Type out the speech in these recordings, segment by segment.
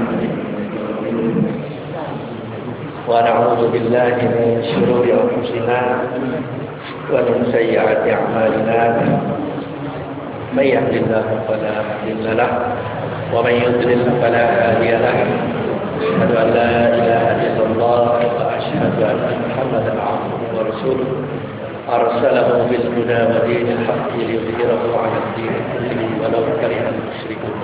ونعوذ بالله من شرور أنفسنا ومن سيئات أعمالنا من يهد الله فلا مضل له ومن يضلل فلا هادي له أشهد أن لا إله إلا الله وأشهد أن محمدا عبده ورسوله أرسله بالهدى ودين الحق ليظهره على الدين كله ولو كره المشركون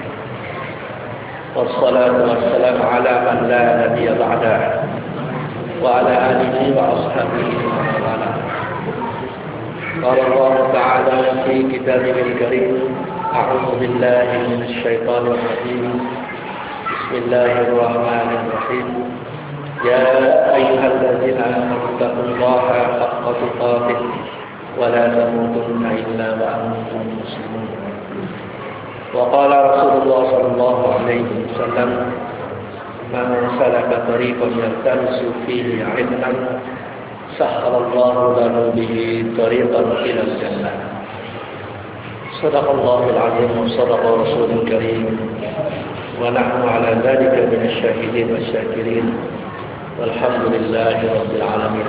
والصلاة والسلام على من لا نبي بعده وعلى آله وأصحابه ومن والاه. قال الله تعالى في كتابه الكريم أعوذ بالله من الشيطان الرجيم بسم الله الرحمن الرحيم يا أيها الذين آمنوا اتقوا الله حق تقاته ولا تموتن إلا وأنتم مسلمون. وقال رسول الله صلى الله عليه وسلم من سلك طريقا يلتمس فيه علما سهل الله له به طريقا إلى الجنة. صدق الله العظيم وصدق رسوله الكريم ونحن على ذلك من الشاهدين والشاكرين والحمد لله رب العالمين.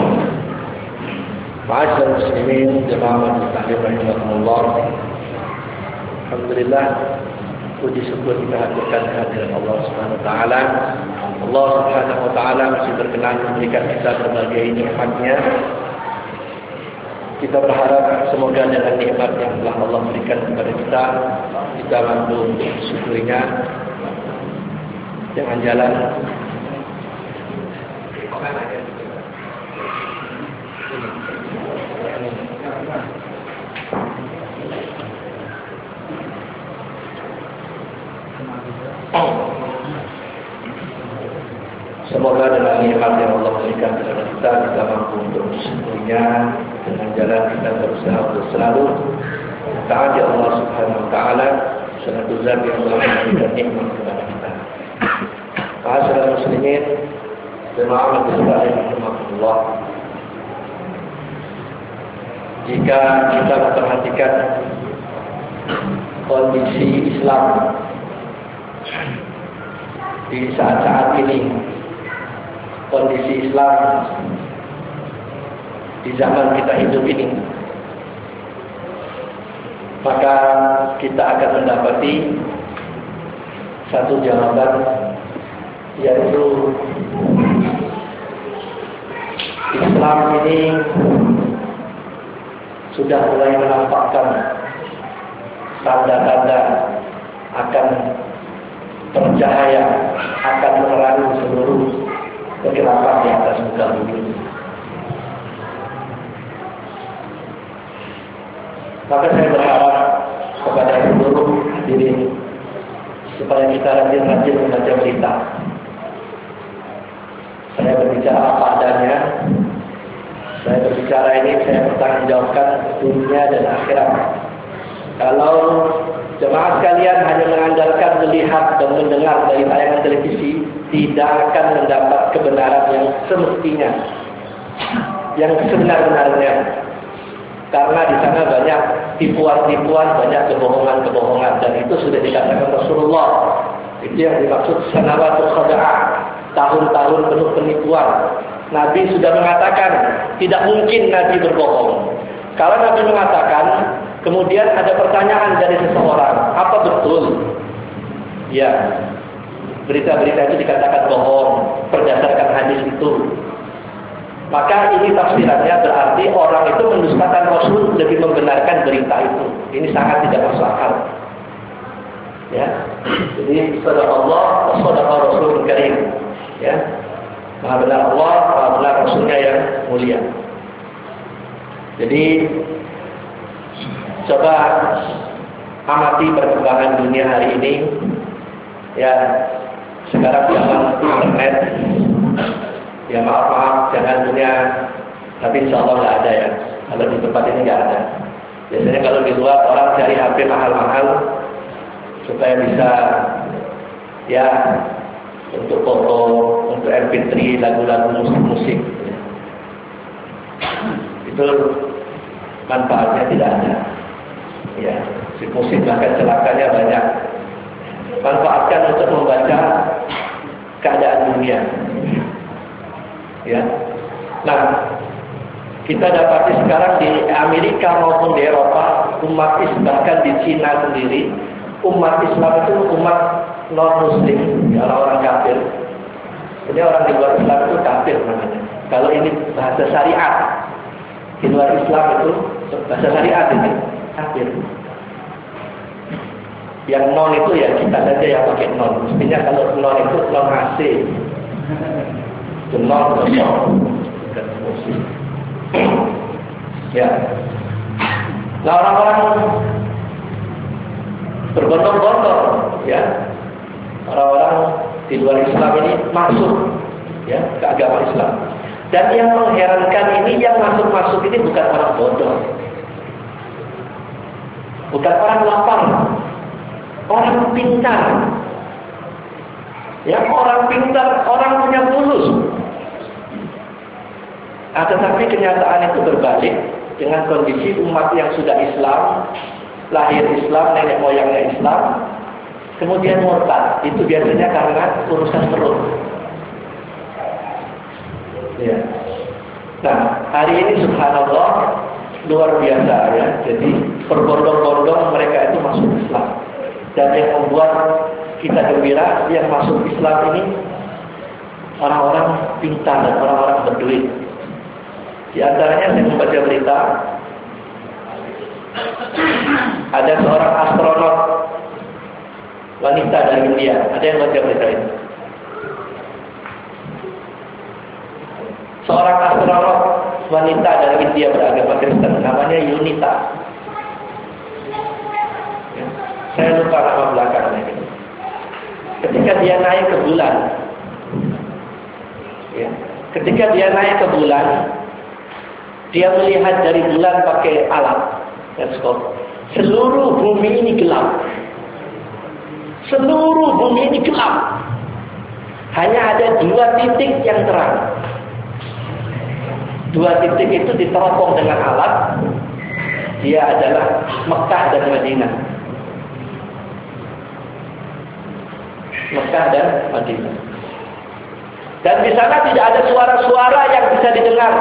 معاشر المسلمين جماعة التعليم رحمكم الله. Alhamdulillah, puji syukur kita haturkan kehadiran Allah Subhanahu wa taala. Allah Subhanahu wa taala masih berkenan memberikan kita berbagai nikmat-Nya. Kita berharap semoga dengan nikmat yang telah Allah berikan kepada kita mampu mensyukurinya dengan jalan semoga dengan nikmat yang Allah berikan kepada kita mampu untuk mensyukurinya dengan jalan kita berusaha untuk selalu taat kepada Allah Subhanahu wa taala selaku zat yang telah memberikan nikmat kepada kita. Ma'asyiral muslimin jemaah sekalian rahimakumullah. Jika kita memperhatikan kondisi Islam di saat-saat ini, kondisi Islam di zaman kita hidup ini, maka kita akan mendapati satu jawaban, yaitu Islam ini sudah mulai menampakkan tanda-tanda akan bercahaya, akan menerangi seluruh kegelapan di atas muka bumi. Maka saya berharap kepada seluruh hadirin supaya kita rajin-rajin membaca berita. Saya berbicara apa adanya. Saya berbicara ini saya bertanggungjawabkan dunia dan akhirat. Kalau jemaah sekalian hanya mengandalkan melihat dan mendengar dari tayangan televisi, tidak akan mendapat kebenaran yang semestinya, yang sebenar-benarnya. Karena di sana banyak tipuan-tipuan, banyak kebohongan-kebohongan, dan itu sudah dikatakan Rasulullah. Itu yang dimaksud sanawatul khada'ah, tahun-tahun penuh penipuan. Nabi sudah mengatakan tidak mungkin Nabi berbohong. Kalau Nabi mengatakan, kemudian ada pertanyaan dari seseorang, apa betul? Ya, berita-berita itu dikatakan bohong berdasarkan hadis itu. Maka ini tafsirannya berarti orang itu mendustakan Rasul lebih membenarkan berita itu. Ini sangat tidak masuk akal. Ya, jadi sadaqallah wa sadaqa Rasulul Karim. Ya, maha benar Allah, maha benar Rasulnya yang mulia. Jadi coba amati perkembangan dunia hari ini. Ya, sekarang zaman internet. Ya maaf, jangan punya, tapi insya Allah nggak ada ya. Kalau di tempat ini nggak ada. Biasanya kalau di luar orang cari HP mahal-mahal supaya bisa ya untuk foto, untuk MP3, lagu-lagu musik. Itu manfaatnya tidak ada. Ya, musik bahkan celakanya banyak. Manfaatkan untuk membaca keadaan dunia. Ya. Nah, kita dapati sekarang di Amerika maupun di Eropa, umat Islam, bahkan di Cina sendiri, umat Islam itu umat non-Muslim, ya, orang-orang kafir. Jadi orang di luar Islam itu kafir namanya. Kalau ini bahasa syariat, di luar Islam itu bahasa syariat ini kafir. Yang non itu ya kita saja yang pakai non. Mestinya kalau non itu non AC, itu non kosong, bukan Muslim. Ya. Nah, orang-orang berbondong-bondong, ya, orang-orang di luar Islam ini masuk, ya, ke agama Islam. Dan yang mengherankan ini, yang masuk-masuk ini bukan orang bodoh, bukan orang lapar, orang pintar, ya, orang pintar, orang punya fulus. Tetapi kenyataan itu berbalik dengan kondisi umat yang sudah Islam, lahir Islam, nenek moyangnya Islam, kemudian murtad. Itu biasanya karena urusan perut. Ya. Nah, hari ini subhanallah luar biasa, ya. Jadi berbondong-bondong mereka itu masuk Islam. Dan yang membuat kita gembira, yang masuk Islam ini orang-orang pintar dan orang-orang berduit. Di antaranya saya membaca berita, ada seorang astronot wanita dari India. Ada yang baca berita ini? Seorang astronot wanita dari India beragama Kristen, namanya Yunita. Ya, saya lupa nama belakangnya. Ketika dia naik ke bulan, ya, ketika dia naik ke bulan, dia melihat dari bulan pakai alat teleskop. Seluruh bumi ini gelap. Seluruh bumi ini gelap. Hanya ada 2 titik yang terang. 2 titik itu diteropong dengan alat. Dia adalah Mekah dan Madinah. Mekah dan Madinah. Dan di sana tidak ada suara-suara yang bisa didengar.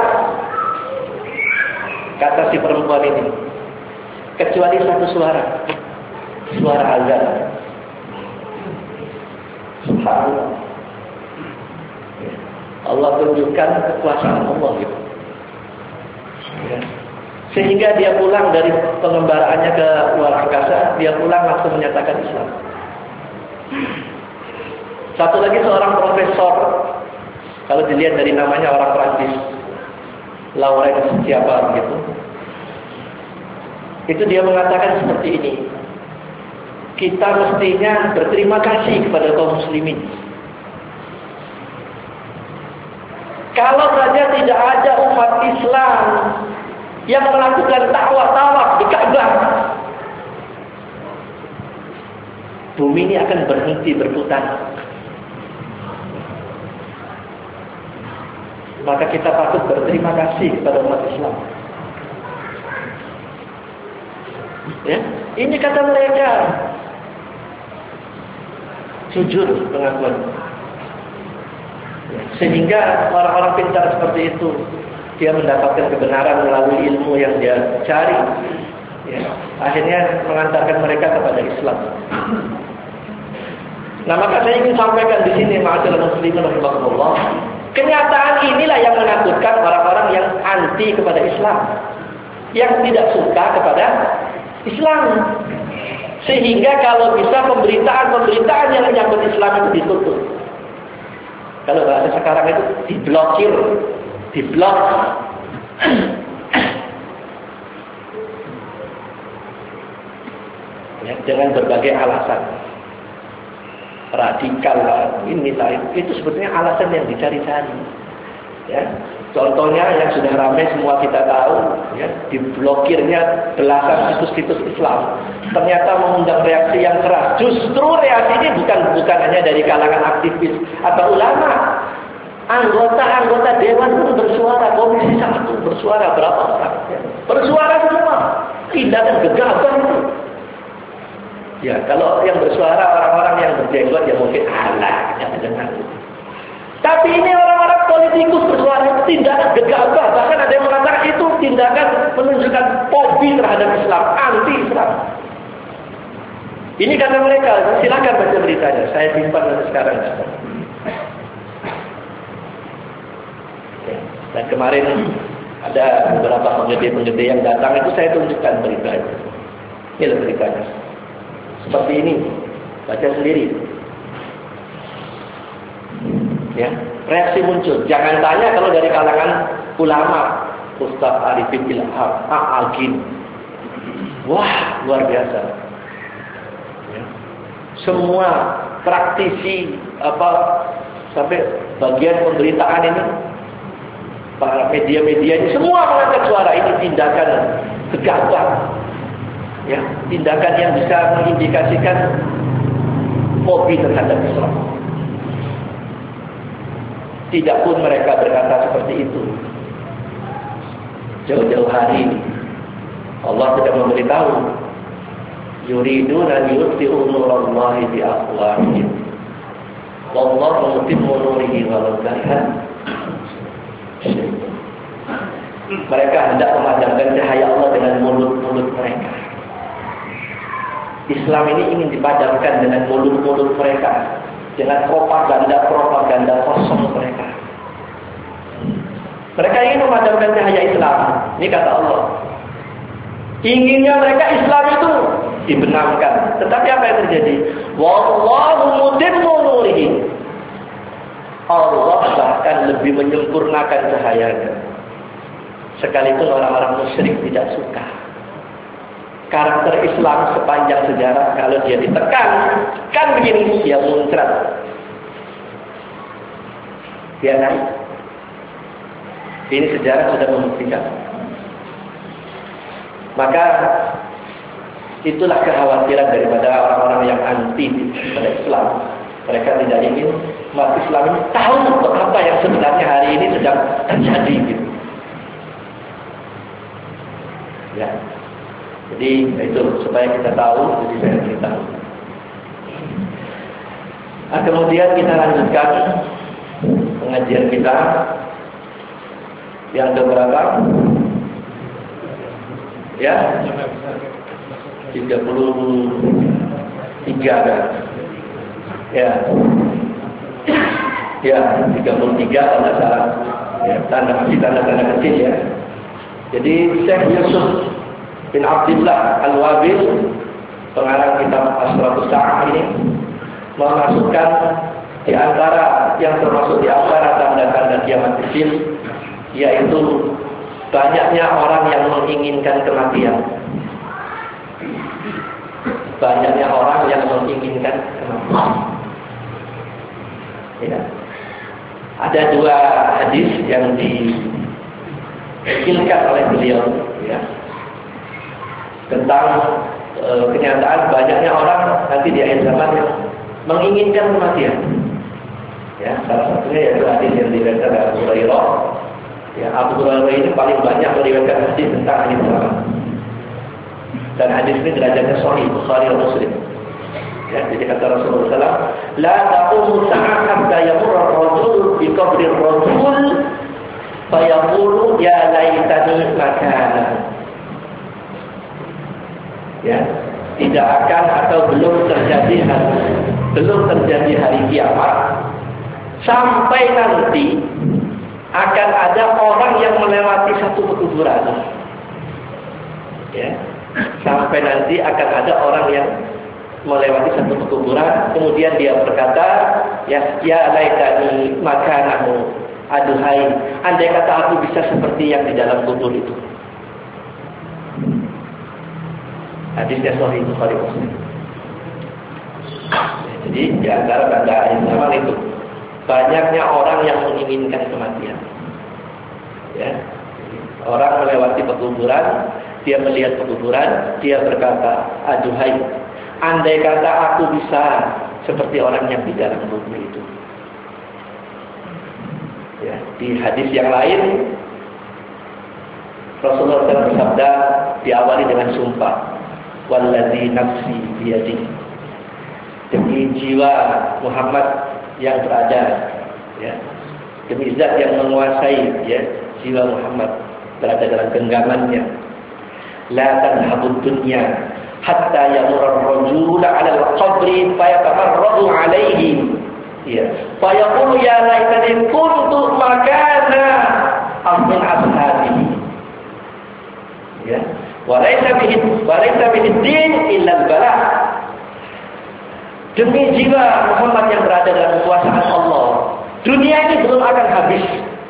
Kata si perempuan ini, kecuali satu suara, suara azan. Subhanallah. Allah tunjukkan kekuasaan Allah gitu. Ya. Sehingga dia pulang dari pengembaraannya ke luar angkasa, dia pulang langsung menyatakan Islam. Satu lagi seorang profesor, kalau dilihat dari namanya orang Prancis, Laurence siapa gitu. Itu dia mengatakan seperti ini. Kita mestinya berterima kasih kepada kaum muslimin. Kalau saja tidak ada umat Islam yang melakukan tawaf di Ka'bah, bumi ini akan berhenti berputar. Maka kita patut berterima kasih kepada umat Islam. Ya, ini kata mereka. Jujur pengakuan. Ya, sehingga orang-orang pintar seperti itu, dia mendapatkan kebenaran melalui ilmu yang dia cari. Ya, akhirnya mengantarkan mereka kepada Islam. Nah, maka saya ingin sampaikan di sini, ma'asyiral muslimin rahimakumullah. Kenyataan inilah yang menakutkan orang-orang yang anti kepada Islam, yang tidak suka kepada Islam. Sehingga kalau bisa pemberitaan yang menyangkut Islam itu ditutup. Kalau bahasa sekarang itu diblokir, diblok. Ya, dengan berbagai alasan. Radikal lah, inilah itu sebetulnya alasan yang dicari-cari. Ya, contohnya yang sudah ramai semua kita tahu, ya, diblokirnya belasan situs-situs Islam. Ternyata mengundang reaksi yang keras. Justru reaksi ini bukan hanya dari kalangan aktivis atau ulama. Anggota dewan pun bersuara, komisi 1 bersuara, berapa orang? Ya, bersuara semua. Tindakan gegabah itu. Ya, kalau yang bersuara orang-orang yang berjenggot ya mungkin alah, jangan dengar. Tapi ini orang-orang politikus bersuara itu tindakan gegabah. Bahkan ada yang mengatakan itu tindakan menunjukkan fobi terhadap Islam, anti-Islam. Ini kata mereka. Silakan baca beritanya. Saya simpan sampai sekarang. Dan kemarin ada beberapa penggede-penggede yang datang, itu saya tunjukkan beritanya. Ini beritanya. Seperti ini. Baca sendiri. Ya, reaksi muncul. Jangan tanya kalau dari kalangan ulama, Ustaz Arifin Ilham, Agin. Wah, luar biasa. Ya. Semua praktisi sampai bagian pemberitaan ini, para media-media ini semua mengangkat suara. Ini tindakan gegabah. Ya, tindakan yang bisa mengindikasikan fobi terhadap Islam. Tidak pun mereka berkata seperti itu. Jauh-jauh hari Allah sudah memberitahu, yuriduna liyutfi'u nurallahi bi afwahihim wallahu mutimmu nurihi walau kariha. Mereka hendak memadamkan cahaya Allah dengan mulut-mulut mereka. Islam ini ingin dipadamkan dengan mulut-mulut mereka, dengan propaganda kosong mereka. Mereka ingin memadamkan cahaya Islam. Ini kata Allah. Inginnya mereka Islam itu dibenamkan. Tetapi apa yang terjadi? Wallahu mutimmu nurihi. Allah bahkan lebih menyempurnakan cahayanya. Sekalipun orang-orang musyrik tidak suka. Karakter Islam sepanjang sejarah, kalau dia ditekan, kan begini, dia muncrat. Dia naik. Ini sejarah sudah membuktikan. Maka itulah kekhawatiran daripada orang-orang yang anti pada Islam. Mereka tidak ingin umat Islam ini tahu apa yang sebenarnya hari ini sedang terjadi. Gitu. Ya. Jadi itu supaya kita tahu, jadi saya beritahu. Nah, kemudian kita lanjutkan pengajian kita yang keberapa? Ya, 33 kan? Ya, ya 33 kalau tidak salah. Ya, tanda kecil ya. Jadi Syekh Yusuf bin Abdullah Al-Wabil, pengarang kitab Asratus Sa'ah ini, memasukkan di antara yang termasuk di antara tanda-tanda kiamat kecil, yaitu banyaknya orang yang menginginkan kematian. Banyaknya orang yang menginginkan kematian. Ya. Ada dua hadis yang dikilkan oleh beliau, ya, tentang kenyataan banyaknya orang nanti di akhir zaman yang menginginkan kematian. Ya, salah satunya yaitu hadis yang diriwayatkan oleh Abu Hurairah. Ya, Abu Hurairah ini paling banyak meriwayatkan hadis tentang akhir zaman. Dan hadis ini derajatnya sahih, Bukhari dan Muslim. Ya, jadi kata Rasulullah SAW, la taqumu sa'ah hatta yamurra ar-rajul bi qabri ar-rajul fa yaqulu ya laitani makana. Ya, tidak akan atau belum terjadi hari kiamat sampai nanti akan ada orang yang melewati satu pekuburan. Ya, sampai nanti akan ada orang yang melewati satu pekuburan, kemudian dia berkata, ya laitani makanahu, aduhai, andai kata aku bisa seperti yang di dalam kubur itu. Hadisnya sahih Bukhari Muslim. Jadi di antara tanda akhir zaman itu banyaknya orang yang menginginkan kematian. Ya, orang melewati pekuburan, dia melihat pekuburan, dia berkata, aduhai, andai kata aku bisa seperti orang yang di dalam kubur itu. Ya, di hadis yang lain Rasulullah SAW bersabda, diawali dengan sumpah, walladzi nafsi biyadihi, demi jiwa Muhammad yang berada, ya, demi zat yang menguasai ya jiwa Muhammad berada dalam genggamannya. La tadhhabud dunya hatta yamurra ar-rajulu 'ala al-qabri fayatamarradu 'alaihi. Ya, fa yaqulu ya laitani kuntu makana min ashabihi. Ya, walaysa bihi din illa al-bala. Demi jiwa Muhammad yang berada dalam kekuasaan Allah, dunia ini belum akan habis.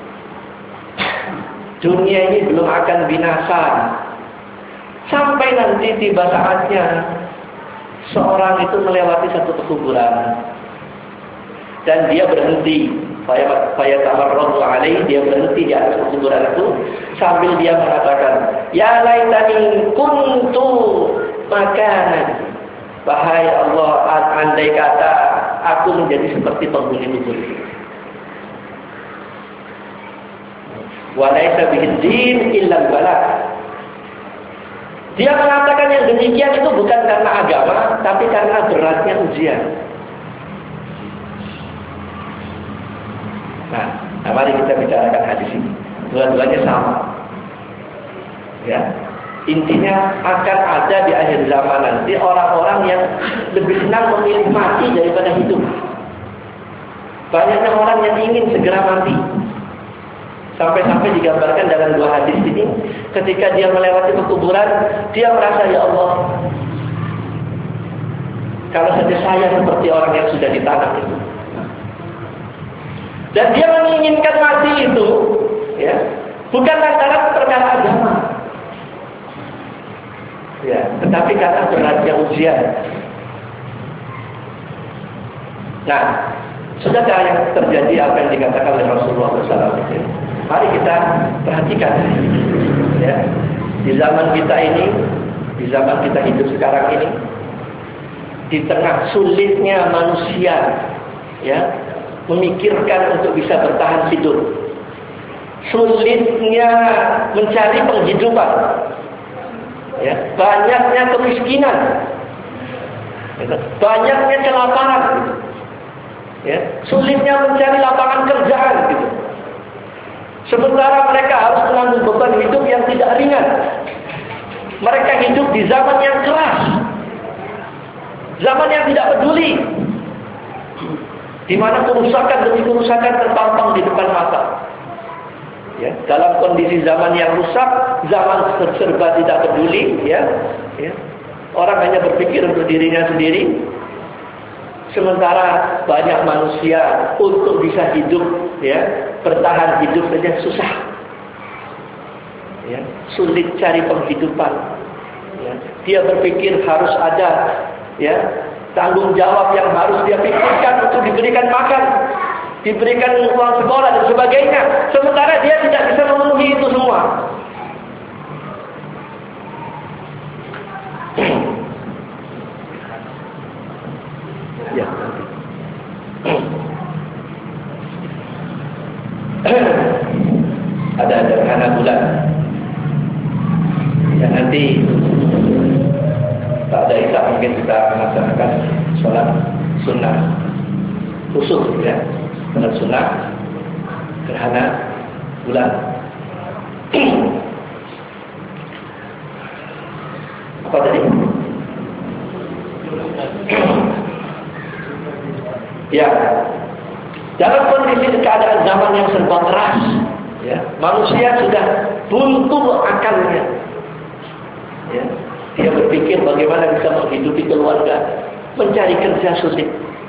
Dunia ini belum akan binasa. Sampai nanti tiba saatnya seorang itu melewati satu kuburan dan dia berhenti. Fayatamarradu alaihi, dia berhenti di atas kuburan itu sambil dia mengatakan, ya laitani kuntu makanan. Wahai Allah, andai kata aku menjadi seperti penghuni kubur itu. Walaysa bihiddin illa al-balagh. Dia mengatakan yang demikian itu bukan karena agama, tapi karena beratnya ujian. Nah, mari kita bicarakan hadis ini. Dua-duanya sama. Ya. Intinya akan ada di akhir zaman nanti orang-orang yang lebih senang memilih mati daripada hidup. Banyaknya orang yang ingin segera mati. Sampai-sampai digambarkan dalam dua hadis ini, ketika dia melewati kuburan, dia merasa, ya Allah, kalau saja saya seperti orang yang sudah ditanam itu. Dan dia menginginkan mati itu, ya, bukan lantaran perkara agama, ya, tetapi karena beratnya ujian. Nah, sudahkah yang terjadi apa yang dikatakan oleh Rasulullah SAW? Mari kita perhatikan, ya, di zaman kita ini, di zaman kita hidup sekarang ini, di tengah sulitnya manusia, ya, memikirkan untuk bisa bertahan hidup, sulitnya mencari penghidupan, ya, banyaknya kemiskinan, banyaknya kelaparan, ya, sulitnya mencari lapangan kerjaan, gitu. Sementara mereka harus menanggung beban hidup yang tidak ringan. Mereka hidup di zaman yang keras, zaman yang tidak peduli, di mana kerusakan demi kerusakan terpampang di depan mata. Ya, dalam kondisi zaman yang rusak, zaman serba tidak peduli, ya, ya. Orang hanya berpikir untuk dirinya sendiri. Sementara banyak manusia untuk bisa hidup, ya, bertahan hidup saja susah, ya, sulit cari penghidupan. Ya. Dia berpikir harus ada, ya, tanggung jawab yang harus dia pikirkan untuk diberikan makan, diberikan uang sekolah dan sebagainya. Sementara dia tidak bisa memenuhi itu semua. Ya. Ada gerhana bulan. Ya, nanti tak ada isya mungkin kita melaksanakan sholat sunnah khusus, ya, sholat sunnah gerhana bulan. Apa tadi? Ya, dalam kondisi keadaan zaman yang serba keras, ya, manusia sudah buntu akalnya. Ya, dia berpikir bagaimana bisa menghidupi keluarga, mencari kerja sulit.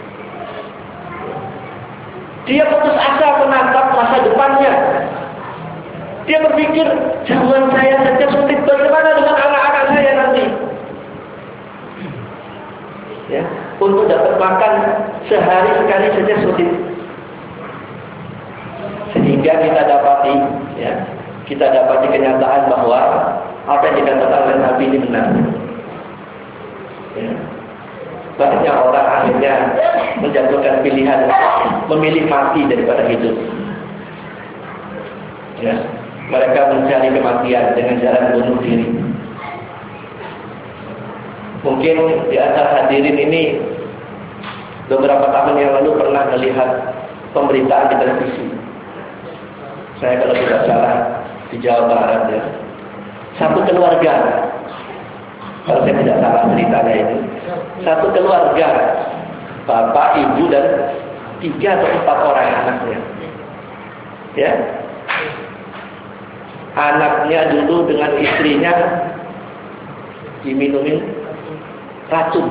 Dia putus asa menatap masa depannya. Dia berpikir, zaman saya saja sulit, bagaimana dengan anak-anak saya nanti? Ya, untuk dapat makan sehari sekali saja sulit. Sehingga kita dapati, ya, kita dapati kenyataan bahwa apa yang dikatakan oleh Nabi ini benar. Ya. Banyak orang akhirnya menjatuhkan pilihan memilih mati daripada hidup. Ya. Mereka mencari kematian dengan jalan bunuh diri. Mungkin di antara hadirin ini beberapa tahun yang lalu pernah melihat pemberitaan di televisi Saya kalau tidak salah di Jawa Barat ya. Satu keluarga, kalau saya tidak salah ceritanya itu, satu keluarga, bapak, ibu dan 3 atau 4 orang anaknya. Ya, anaknya dulu dengan istrinya diminumin racun,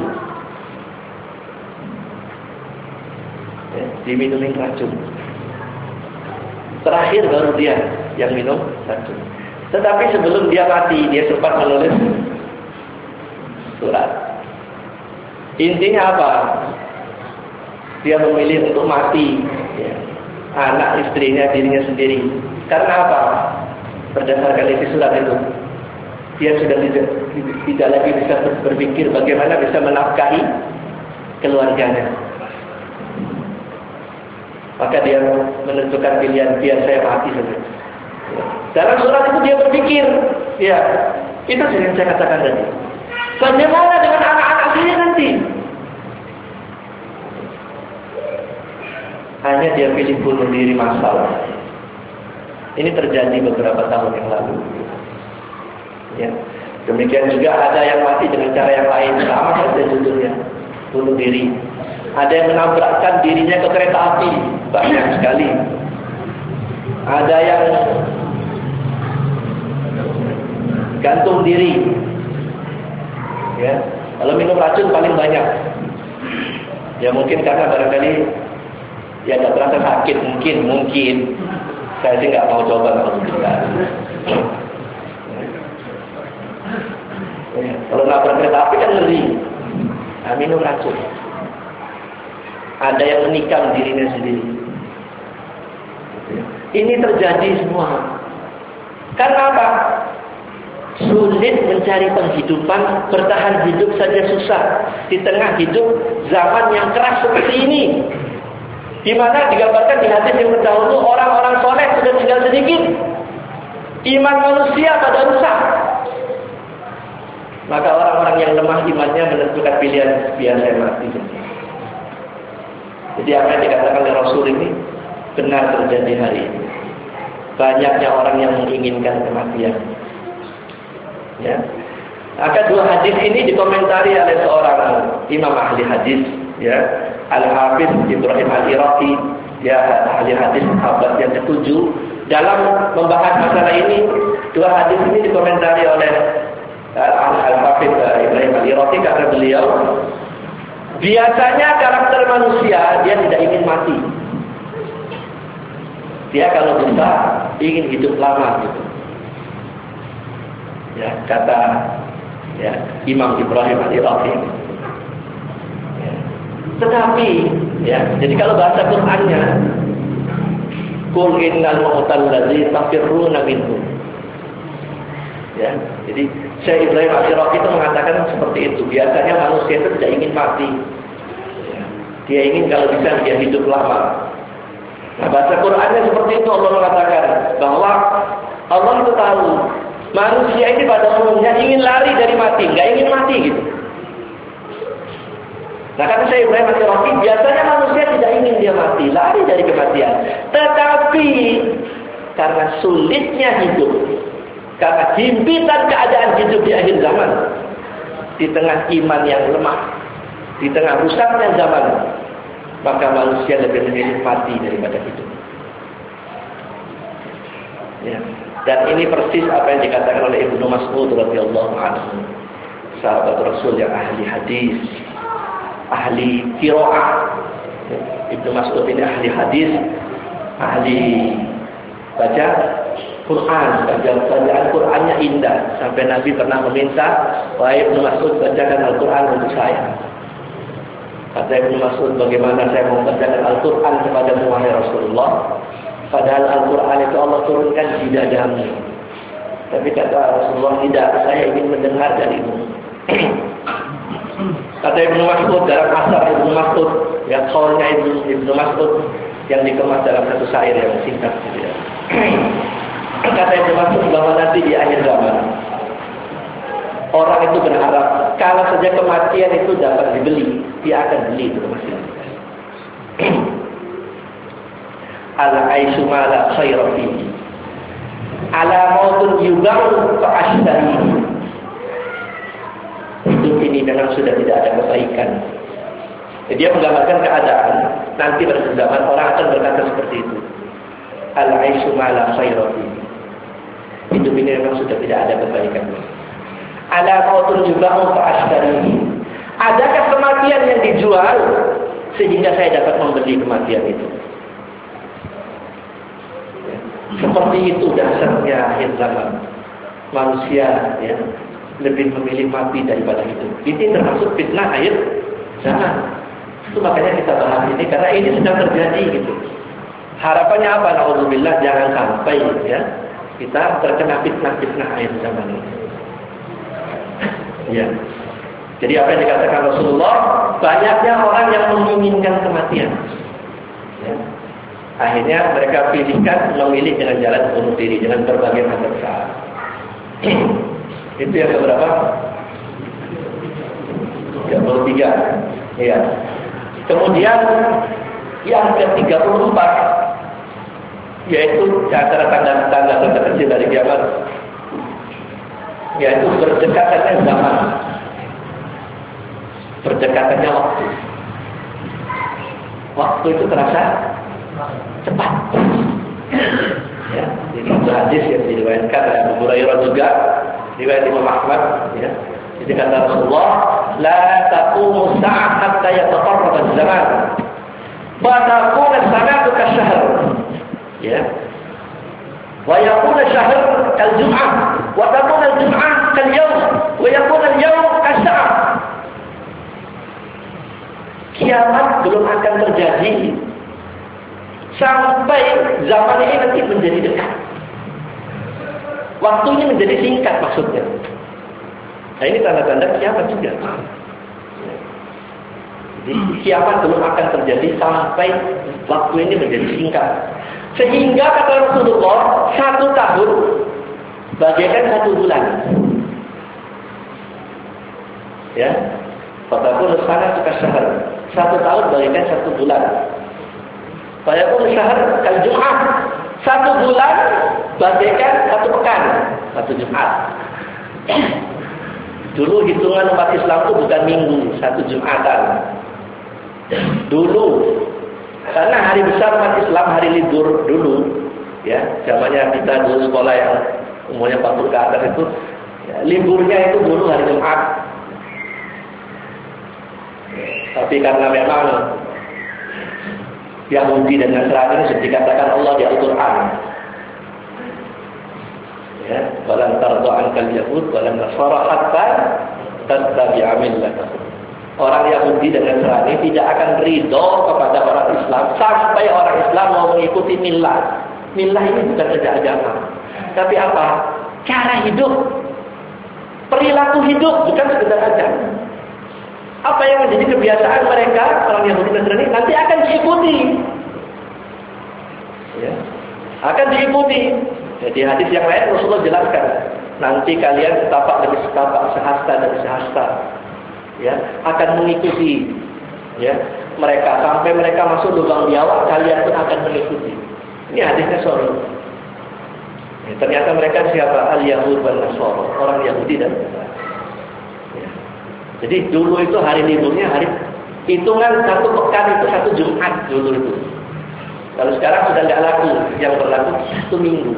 ya, diminumin racun. Terakhir baru dia yang minum racun. Tetapi sebelum dia mati, dia sempat menulis surat. Intinya apa? Dia memilih untuk mati, ya. Anak, istrinya, dirinya sendiri. Karena apa? Berdasarkan isi surat itu, dia sudah tidak lagi bisa berpikir bagaimana bisa menafkahi keluarganya. Maka dia menentukan pilihan, biar saya mati saja. Dalam surat itu dia berpikir, ya, itu yang saya katakan tadi. Bagaimana dengan anak-anak saya nanti? Hanya dia pilih bunuh diri massal. Ini terjadi beberapa tahun yang lalu. Ya. Demikian juga ada yang mati dengan cara yang lain, sama saja judulnya, bunuh diri. Ada yang menabrakkan dirinya ke kereta api, banyak sekali. Ada yang gantung diri, ya. Kalau minum racun paling banyak, ya mungkin karena barangkali ya tidak terasa sakit, mungkin. Saya sih nggak mau coba kalau tidak. Ya. Kalau nabrak kereta api kan ngeri, nah, minum racun. Ada yang menikam dirinya sendiri. Ini terjadi semua. Karena apa? Sulit mencari penghidupan, bertahan hidup saja susah. Di tengah hidup zaman yang keras seperti ini. Di mana digambarkan di hadis yang terdahulu, orang-orang soleh sudah tinggal sedikit. Iman manusia pada rusak. Maka orang-orang yang lemah imannya menentukan pilihan, biar saya mati. Jadi apa yang dikatakan oleh Rasul ini benar terjadi hari ini. Banyaknya orang yang menginginkan kematian. Ya. Maka 2 hadis ini dikomentari oleh seorang imam ahli hadis, ya, Al-Hafiz Ibrahim Al-Iraqi, ya, ahli hadis abad yang ke-7. Dalam membahas masalah ini, 2 hadis ini dikomentari oleh Al-Hafiz Ibrahim Al-Iraqi, kata beliau, biasanya karakter manusia dia tidak ingin mati. Dia kalau bisa ingin hidup lama gitu. Ya, kata ya, Imam Ibrahim Al-Iraqi. Ya. Tetapi ya, jadi kalau bahasa Qur'annya, qul innal mautal ladzi tafirruna minhu. Ya, jadi Syekh Ibrahim Al-Iraqi itu mengatakan seperti itu. Biasanya manusia itu tidak ingin mati. Ya. Dia ingin kalau bisa dia hidup lama. Nah, bahasa Qur'annya seperti itu. Allah mengatakan bahwa Allah itu tahu manusia ini pada umumnya ingin lari dari mati, nggak ingin mati gitu. Nah, kata Syekh Ibrahim Al-Iraqi, biasanya manusia tidak ingin dia mati, lari dari kematian. Tetapi karena sulitnya hidup, karena himpitan keadaan hidup di akhir zaman, di tengah iman yang lemah, di tengah rusaknya zaman, maka manusia lebih memilih mati daripada hidup. Ya. Dan ini persis apa yang dikatakan oleh Ibnu Mas'ud radhiyallahu anhu, sahabat Rasul yang ahli hadis, ahli qiraah. Ibnu Mas'ud ini ahli hadis, ahli baca Quran, bacaan Qurannya indah. Sampai Nabi pernah meminta, wahai Ibnu Mas'ud, bacakan Al-Quran untuk saya. Kata Ibnu Mas'ud, bagaimana saya mau bacakan Al-Quran kepada wahai Rasulullah? Padahal Al-Quran itu Allah turunkan di dadamu. Tapi kata Rasulullah, tidak, saya ingin mendengar darimu. Kata Ibnu Mas'ud dalam asar Ibnu Mas'ud, ya, kaulnya Ibnu Mas'ud yang dikemas dalam satu syair yang singkat. Kata Ibnu Mas'ud bahwa nanti di akhir zaman, orang itu berharap kalau saja kematian itu dapat dibeli, dia akan beli itu kematian. al-aisyu ma la khayra fihi. Ala mautun yubau fa'ashtari. Hidup ini memang sudah tidak ada kebaikan. Jadi dia menggambarkan keadaan nanti pada zaman orang akan berkata seperti itu. Al-aisyu ma la khayra fihi. Hidup ini memang sudah tidak ada kebaikan. Ala mautun yubau fa'ashtari. Adakah kematian yang dijual sehingga saya dapat membeli kematian itu? Seperti itu dasarnya akhir zaman. Manusia ya lebih memilih mati daripada hidup. Ini termasuk fitnah akhir zaman. Itu makanya kita bahas ini karena ini sedang terjadi gitu. Harapannya apa? Nauzubillah jangan sampai ya kita terkena fitnah akhir zaman ini. Ya. Jadi apa yang dikatakan Rasulullah, banyaknya orang yang menginginkan kematian. Ya. Akhirnya mereka memilih dengan jalan bunuh diri dengan berbagai macam cara. Itu yang keberapa? 33. Ya. Kemudian yang ke-34 yaitu antara tanda-tanda terkecil dari kiamat, yaitu berdekatannya zaman. Berdekatannya waktu. Waktu itu terasa cepat. Ya, jadi itu hadis yang diriwayatkan oleh Abu Hurairah juga, riwayat Imam Ahmad. Ya, jadi kata Rasulullah, la taqumu as-sa'ah hatta yataqarrab az-zaman, wa takunu as-sanatu kasy-syahr. Ya. Wa yakunu asy-syahr kal-jum'ah, wa takunu al-jum'ah kal-yawm, wa yakunu al-yawm kas-sa'ah. Kiamat belum akan terjadi sampai zaman ini nanti menjadi dekat. Waktunya menjadi singkat maksudnya. Nah ini tanda-tanda kiamat juga. Jadi kiamat belum akan terjadi sampai waktu ini menjadi singkat. Sehingga kata Rasulullah 1 tahun bagaikan 1 bulan. Ya. Fatakun sana suka syahr. 1 tahun bagaikan 1 bulan. Fatakun syahr kal Jum'ah. 1 bulan bagaikan 1 pekan. 1 Jumat. Dulu hitungan umat Islam itu bukan minggu, 1 Jumatan. Dulu karena hari besar umat Islam hari libur dulu, ya, zamannya kita dulu sekolah yang umurnya 40 ke atas itu, ya, liburnya itu dulu hari Jumat. Tapi karena memang Yahudi dan Nasrani sudah dikatakan Allah di Al-Quran, ya, walan tardu ankal yahud walan nasara hatta tattabi'a millatahum. Orang Yahudi dan Nasrani tidak akan ridho kepada orang Islam sampai orang Islam mau mengikuti millah. Millah ini bukan saja agama, tapi apa? Cara hidup, perilaku hidup, bukan sekedar agama. Apa yang menjadi kebiasaan mereka, orang Yahudi dan Nasrani, nanti akan diikuti. Ya, akan diikuti. Jadi hadis yang lain Rasulullah jelaskan, nanti kalian setapak demi setapak, sehasta demi sehasta, ya, akan mengikuti, ya, mereka sampai mereka masuk lubang biawak, kalian pun akan mengikuti. Ini hadisnya sahih. Ya, ternyata mereka siapa? Al-Yahud wal Nasara, orang Yahudi dan Nasrani. Ya. Jadi dulu itu hari liburnya hari hitungan 1 pekan itu 1 Jumat dulu itu. Kalau sekarang sudah nggak laku, yang berlaku 1 minggu.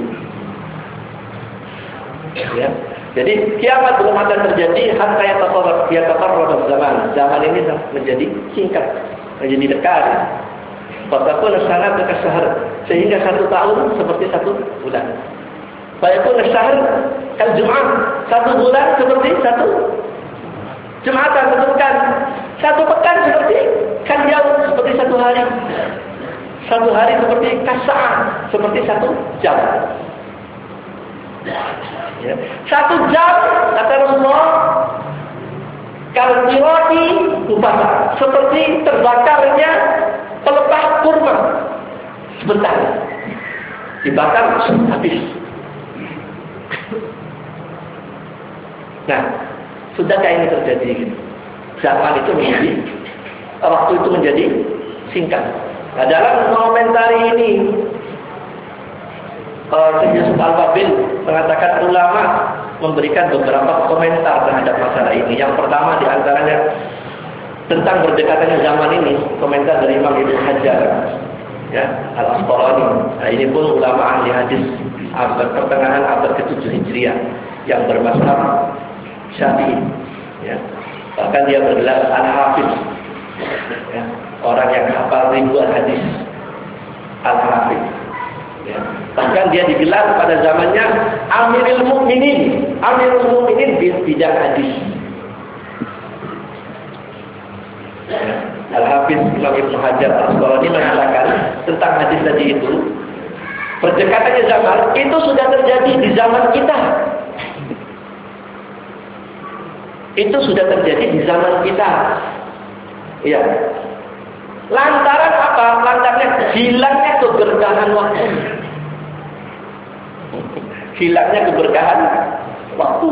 Ya. Jadi kiamat belum akan terjadi hatta yataqarrab zaman. Zaman ini menjadi singkat, menjadi dekat. Fatakun sanatu kasyahr, sehingga 1 tahun seperti 1 bulan. Fayakun syahr kal Jum'ah, 1 bulan seperti 1 Jumatan, 1 pekan. 1 pekan seperti kal yaum, seperti 1 hari. 1 hari seperti kasa'ah, seperti 1 jam. Ya. 1 jam kata Rasulullah kalqirati mubasa, seperti terbakarnya pelepah kurma. Sebentar dibakar habis. Nah, sudahkah ini terjadi? Zaman itu menjadi, waktu itu menjadi singkat. Nah, dalam mengomentari ini, Syekh Yusuf Al-Wabil mengatakan ulama memberikan beberapa komentar terhadap masalah ini. Yang pertama di antaranya tentang berdekatannya zaman ini, komentar dari Imam Ibnu Hajar, ya, Al-Asqalani. Nah, ini pun ulama ahli hadis abad pertengahan abad ke-7 Hijriah yang bermazhab Syafi'i, ya. Bahkan dia bergelar Al-Hafiz, ya, orang yang hafal ribuan hadis, Al-Hafiz, ya. Bahkan dia digelar pada zamannya Amirul Mukminin di bidang hadis. Al-Hafiz Imam Ibnu Hajar Al-Asqalani mengatakan tentang hadis tadi itu, berdekatannya zaman itu sudah terjadi di zaman kita. Itu sudah terjadi di zaman kita. Iya. Lantaran apa? Lantaran hilangnya keberkahan waktu. Hilangnya keberkahan waktu.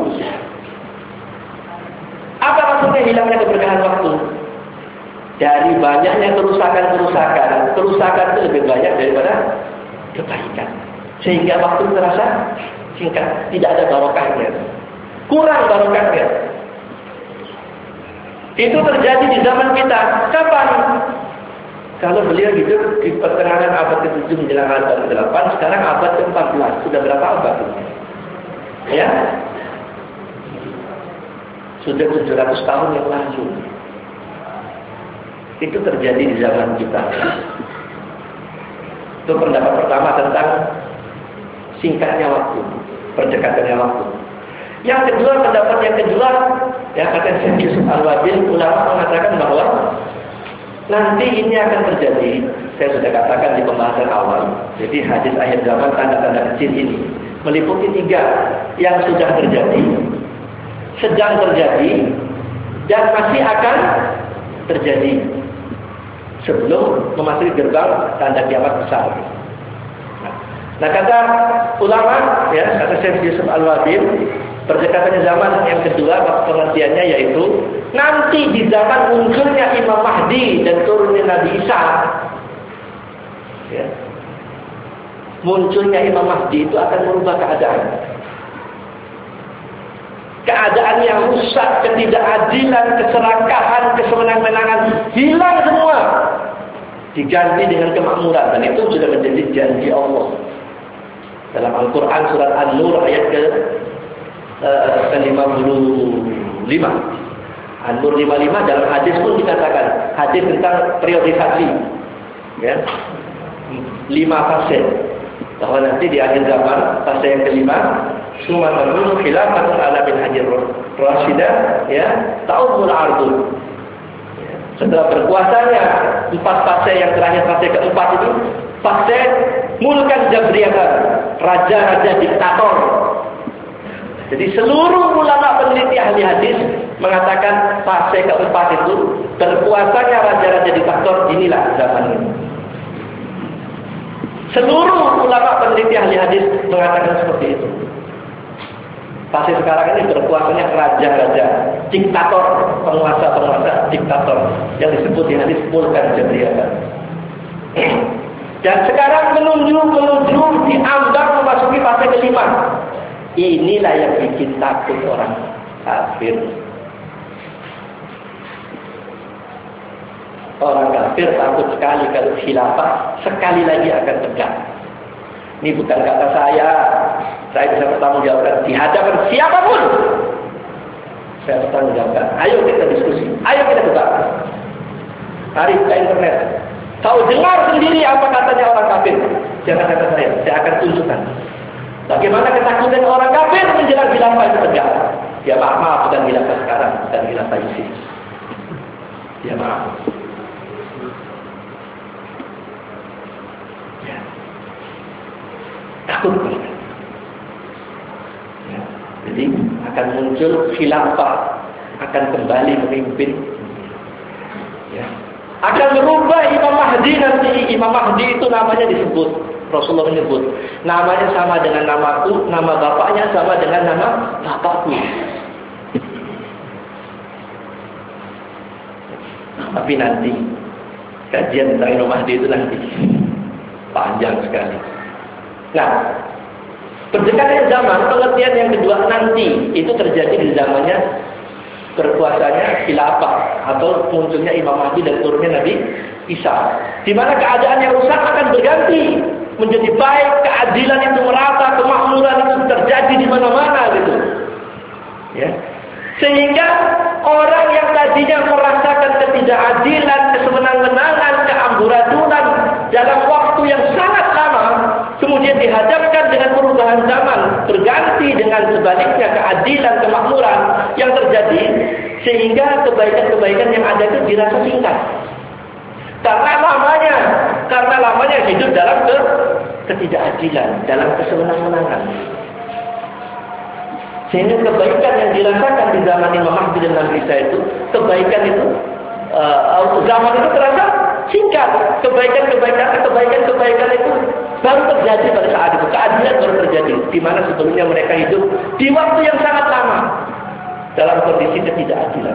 Apa maksudnya hilangnya keberkahan waktu? Dari banyaknya kerusakan itu lebih banyak daripada kebaikan. Sehingga waktu terasa singkat, tidak ada barokahnya. Kurang barokahnya. Itu terjadi di zaman kita. Kapan? Kalau beliau hidup di pertengahan abad ke-7 menjelang abad ke-8, sekarang abad ke-14. Sudah berapa abad? Ya? Sudah 700 tahun yang lalu. Itu terjadi di zaman kita. Itu pendapat pertama tentang singkatnya waktu, berdekatannya waktu. Yang kedua, pendapat yang kedua, yang kata Syekh Yusuf Al-Wabil, ulama mengatakan bahwa nanti ini akan terjadi. Saya sudah katakan di pembahasan awal. Jadi hadis akhir zaman tanda-tanda kecil ini meliputi 3 yang sudah terjadi, sedang terjadi, dan masih akan terjadi sebelum memasuki gerbang tanda kiamat besar. Nah, kata ulama, ya, kata Syekh Yusuf Al-Wabil, berdekatannya zaman yang kedua pengertiannya yaitu nanti di zaman munculnya Imam Mahdi dan turunnya Nabi Isa, ya, munculnya Imam Mahdi itu akan merubah keadaan. Keadaan yang rusak, ketidakadilan, keserakahan, kesemenang-menangan hilang semua, diganti dengan kemakmuran, dan itu sudah menjadi janji Allah dalam Al-Quran surat An-Nur ayat ke-55. An-Nur 55 dalam hadis pun dikatakan, hadis tentang periodisasi, ya, 5 fase, bahwa nanti di akhir zaman fase yang kelima, summa takunu khilafatun ala bin Hajar Rasyidah, ya, ta'umul ardul. Setelah berkuasanya 4 fase yang terakhir, fase keempat itu fase mulkan jabriyatan, raja-raja diktator. Jadi seluruh ulama peneliti ahli hadis mengatakan fase keempat itu berkuasanya raja-raja diktator, inilah zaman ini. Seluruh ulama peneliti ahli hadis mengatakan seperti itu. Fase sekarang ini berkuasanya raja-raja, diktator, penguasa-penguasa diktator yang disebut di hadis mulkan jabriyatan. Dan sekarang menuju diambang memasuki fase kelima. Inilah yang bikin takut orang kafir. Orang kafir takut sekali kalau khilafah sekali lagi akan tegak. Ini bukan kata saya bisa bertanggung jawabkan di hadapan siapapun. Saya bertanggung jawabkan. Ayo kita diskusi, ayo kita debat. Mari buka internet. Kau dengar sendiri apa katanya orang kafir. Jangan kata saya akan tunjukkan bagaimana ketakutan orang kafir menjelang khilafah itu tegak. Ya maaf, bukan khilafah sekarang, bukan khilafah ISIS. Ya maaf. Ya. Takut mereka. Ya. Jadi akan muncul khilafah, akan kembali memimpin. Ya. Akan merubah Imam Mahdi nanti. Imam Mahdi itu namanya disebut, Rasulullah menyebut, namanya sama dengan namaku, nama bapaknya sama dengan nama bapakku. Tapi nanti kajian tentang Imam Mahdi itu nanti panjang sekali. Nah, berdekatnya zaman, pengertian yang kedua nanti itu terjadi di zamannya berkuasanya khilafah atau munculnya Imam Mahdi dan turunnya Nabi Isa, di mana keadaan yang rusak akan berganti menjadi baik, keadilan itu merata, kemakmuran itu terjadi di mana-mana gitu. Ya. Sehingga orang yang tadinya merasakan ketidakadilan, kesemenang-menangan, keamburadunan dalam waktu yang sangat lama, kemudian dihadapkan dengan perubahan zaman, berganti dengan sebaliknya keadilan, kemakmuran yang terjadi, sehingga kebaikan-kebaikan yang ada itu dirasa singkat. Karena lamanya hidup dalam ketidakadilan, dalam kesemenang-menangan. Sehingga kebaikan yang dirasakan di zaman Imam Mahdi dan Nabi Isa itu, kebaikan itu zaman itu terasa singkat. Kebaikan itu baru terjadi pada saat itu. Keadilan baru terjadi, di mana sebelumnya mereka hidup di waktu yang sangat lama dalam kondisi ketidakadilan.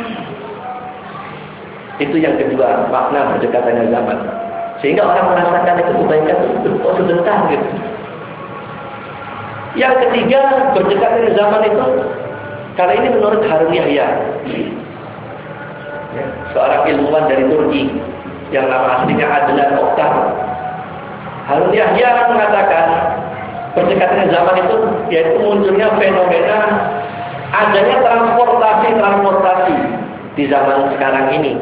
Itu yang kedua, makna berdekatannya zaman. Sehingga orang merasakan itu kebaikan itu sebentar gitu. Yang ketiga, berdekatnya zaman itu, kali ini menurut Harun Yahya, ya, seorang ilmuwan dari Turki yang nama aslinya Adnan Oktar. Harun Yahya mengatakan berdekatnya zaman itu yaitu munculnya fenomena adanya transportasi di zaman sekarang ini.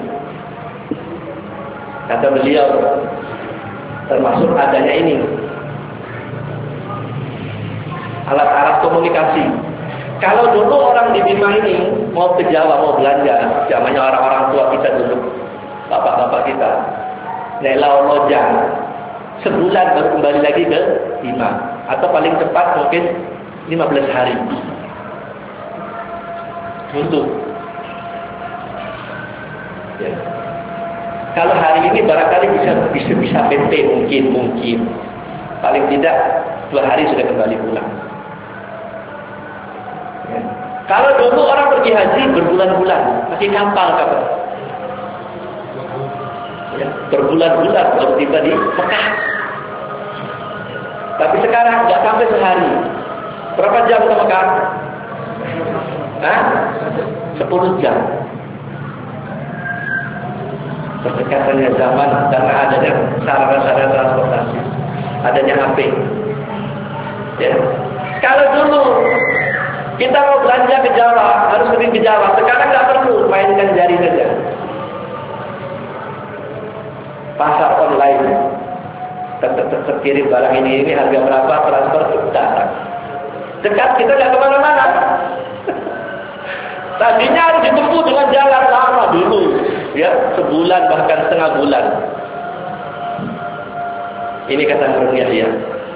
Kata beliau, termasuk adanya ini alat-alat komunikasi. Kalau dulu orang di Bima ini mau ke Jawa, mau belanja, zamannya orang-orang tua kita dulu, bapak-bapak kita, naik lojang, sebulan baru kembali lagi ke Bima, atau paling cepat mungkin 15 hari. Untuk ya. Kalau hari ini barangkali bisa PP mungkin paling tidak 2 hari sudah kembali pulang. Ya. Kalau dulu orang pergi haji berbulan-bulan, pakai kapal. Ya, berbulan-bulan baru tiba di Mekah. Tapi sekarang nggak sampai sehari. Berapa jam ke Mekah? 10 jam. Berdekatannya zaman karena adanya sarana-sarana transportasi, adanya HP. Ya. Kalau dulu kita mau belanja ke Jawa harus pergi ke Jawa, sekarang nggak perlu, mainkan jari saja. Pasar online, terkirim barang ini harga berapa, transfer datang. Dekat, kita nggak kemana-mana. Tadinya harus ditempuh dengan jalan lama dulu, ya, sebulan bahkan setengah bulan. Ini kata Harun Yahya.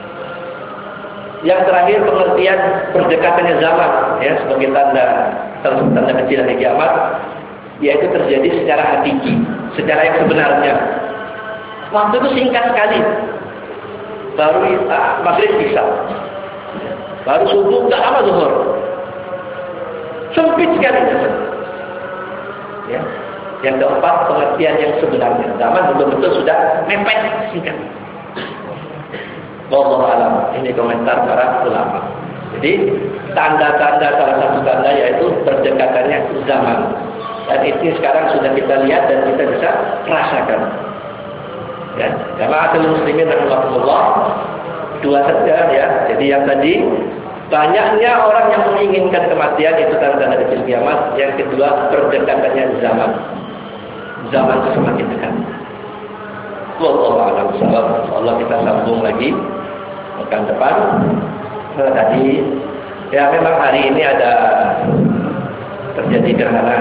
Yang terakhir, pengertian berdekatannya zaman, ya, sebagai tanda kecil hari kiamat, yaitu terjadi secara hakiki, secara yang sebenarnya. Waktu itu singkat sekali, baru maghrib isya, baru subuh, tak lama zuhur. Sempit sekali. Ya. Yang keempat, pengertian yang sebenarnya. Zaman betul-betul sudah mepet, singkat. Wallahu a'lam. Ini komentar para ulama. Jadi tanda-tanda, salah satu tanda yaitu berdekatannya zaman. Dan ini sekarang sudah kita lihat dan kita bisa rasakan. Ya, jama'atul muslimin rahimakumullah. Dua saja ya. Jadi yang tadi, banyaknya orang yang menginginkan kematian itu tanda-tanda kecil kiamat. Yang kedua, berdekatannya zaman. Zaman itu semakin dekat. Wallahu a'lam bishawab. Allah, kita sambung lagi pekan depan. Tadi ya memang hari ini ada terjadi gerhana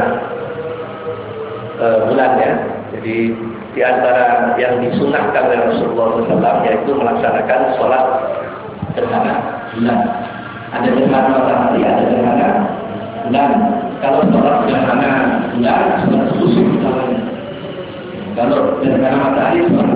bulan ya. Jadi di antara yang disunahkan oleh Rasulullah SAW yaitu melaksanakan sholat gerhana bulan. Ada gerhana matahari, ada gerhana bulan. Kalau sholat gerhana bulan, sholat khusus namanya. Kalau gerhana matahari, sholat